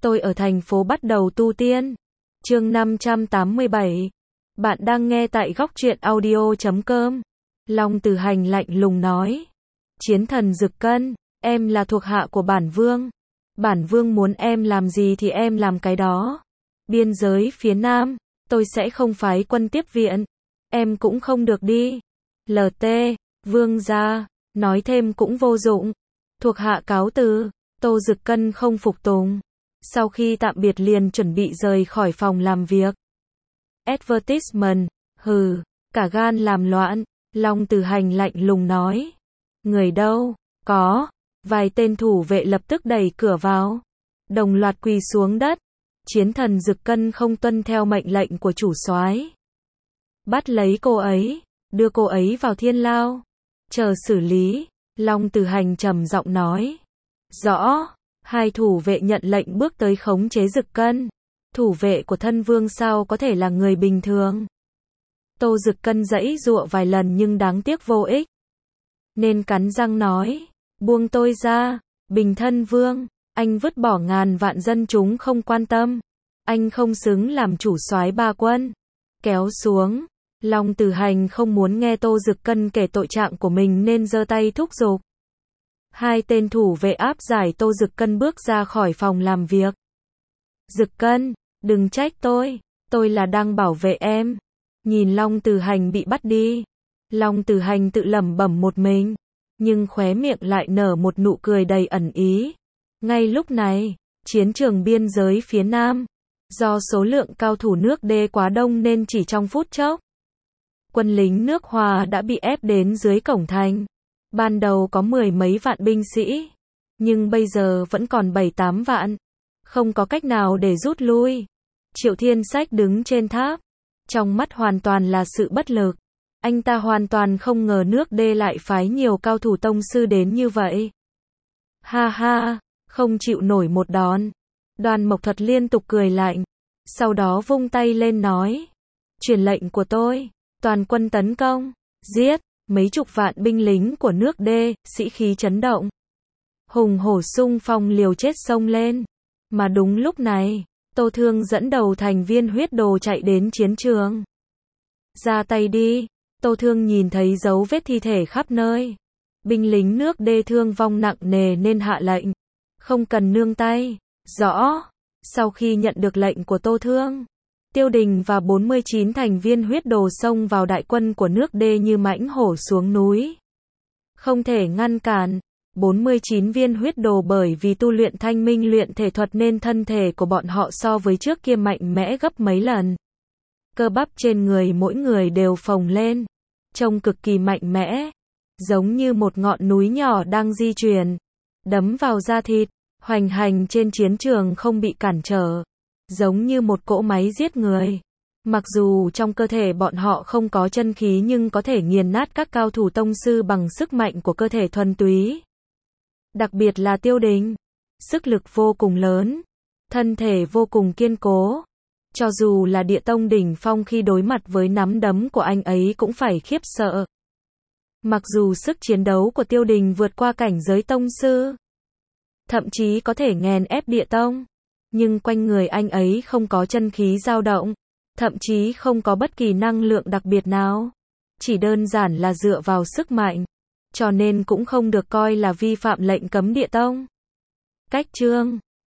Tôi ở thành phố bắt đầu tu tiên. Chương 587. Bạn đang nghe tại góc truyện audio.com. Long Tử Hành lạnh lùng nói. Chiến thần Dực Cân, em là thuộc hạ của bản vương. Bản vương muốn em làm gì thì em làm cái đó. Biên giới phía Nam, tôi sẽ không phái quân tiếp viện. Em cũng không được đi. LT, vương gia, nói thêm cũng vô dụng. Thuộc hạ cáo từ. Tô Dực Cân không phục tùng. Sau khi tạm biệt liền chuẩn bị rời khỏi phòng làm việc. Advertisement, hừ, cả gan làm loạn. Long Tử Hành lạnh lùng nói. Người đâu? Có. Vài tên thủ vệ lập tức đẩy cửa vào. Đồng loạt quỳ xuống đất. Chiến thần Dực Cân không tuân theo mệnh lệnh của chủ soái. Bắt lấy cô ấy, đưa cô ấy vào thiên lao. Chờ xử lý. Long Tử Hành trầm giọng nói. Rõ. Hai thủ vệ nhận lệnh bước tới khống chế Dực Cân. Thủ vệ của thân vương sao có thể là người bình thường. Tô Dực Cân giãy giụa vài lần nhưng đáng tiếc vô ích. Nên cắn răng nói. Buông tôi ra. Bình thân vương. Anh vứt bỏ ngàn vạn dân chúng không quan tâm. Anh không xứng làm chủ soái ba quân. Kéo xuống. Long Tử Hành không muốn nghe Tô Dực Cân kể tội trạng của mình nên giơ tay thúc giục. Hai tên thủ vệ áp giải Tô Dực Cân bước ra khỏi phòng làm việc. Dực Cân, đừng trách tôi là đang bảo vệ em. Nhìn Long Tử Hành bị bắt đi. Long Tử Hành tự lẩm bẩm một mình, nhưng khóe miệng lại nở một nụ cười đầy ẩn ý. Ngay lúc này, chiến trường biên giới phía Nam, do số lượng cao thủ nước đê quá đông nên chỉ trong phút chốc, quân lính nước Hoa đã bị ép đến dưới cổng thành. Ban đầu có 10 mấy vạn binh sĩ, nhưng bây giờ vẫn còn 7-8 vạn. Không có cách nào để rút lui. Triệu Thiên Sách đứng trên tháp, trong mắt hoàn toàn là sự bất lực. Anh ta hoàn toàn không ngờ nước đê lại phái nhiều cao thủ tông sư đến như vậy. Ha ha, không chịu nổi một đòn. Đoàn Mộc Thuật liên tục cười lạnh, sau đó vung tay lên nói. Truyền lệnh của tôi, toàn quân tấn công, giết. Mấy chục vạn binh lính của nước đê, sĩ khí chấn động. Hùng hổ xung phong liều chết xông lên. Mà đúng lúc này, Tô Thương dẫn đầu thành viên huyết đồ chạy đến chiến trường. Ra tay đi. Tô Thương nhìn thấy dấu vết thi thể khắp nơi. Binh lính nước đê thương vong nặng nề nên hạ lệnh. Không cần nương tay. Rõ. Sau khi nhận được lệnh của Tô Thương, Tiêu Đình và 49 thành viên huyết đồ xông vào đại quân của nước đê như mãnh hổ xuống núi. Không thể ngăn cản. 49 viên huyết đồ bởi vì tu luyện thanh minh luyện thể thuật nên thân thể của bọn họ so với trước kia mạnh mẽ gấp mấy lần. Cơ bắp trên người mỗi người đều phồng lên, trông cực kỳ mạnh mẽ, giống như một ngọn núi nhỏ đang di chuyển, đấm vào da thịt, hoành hành trên chiến trường không bị cản trở, giống như một cỗ máy giết người. Mặc dù trong cơ thể bọn họ không có chân khí nhưng có thể nghiền nát các cao thủ tông sư bằng sức mạnh của cơ thể thuần túy. Đặc biệt là Tiêu Đình, sức lực vô cùng lớn, thân thể vô cùng kiên cố. Cho dù là địa tông đỉnh phong khi đối mặt với nắm đấm của anh ấy cũng phải khiếp sợ. Mặc dù sức chiến đấu của Tiêu Đình vượt qua cảnh giới tông sư, thậm chí có thể nghèn ép địa tông, nhưng quanh người anh ấy không có chân khí dao động, thậm chí không có bất kỳ năng lượng đặc biệt nào, chỉ đơn giản là dựa vào sức mạnh, cho nên cũng không được coi là vi phạm lệnh cấm địa tông. Cách chương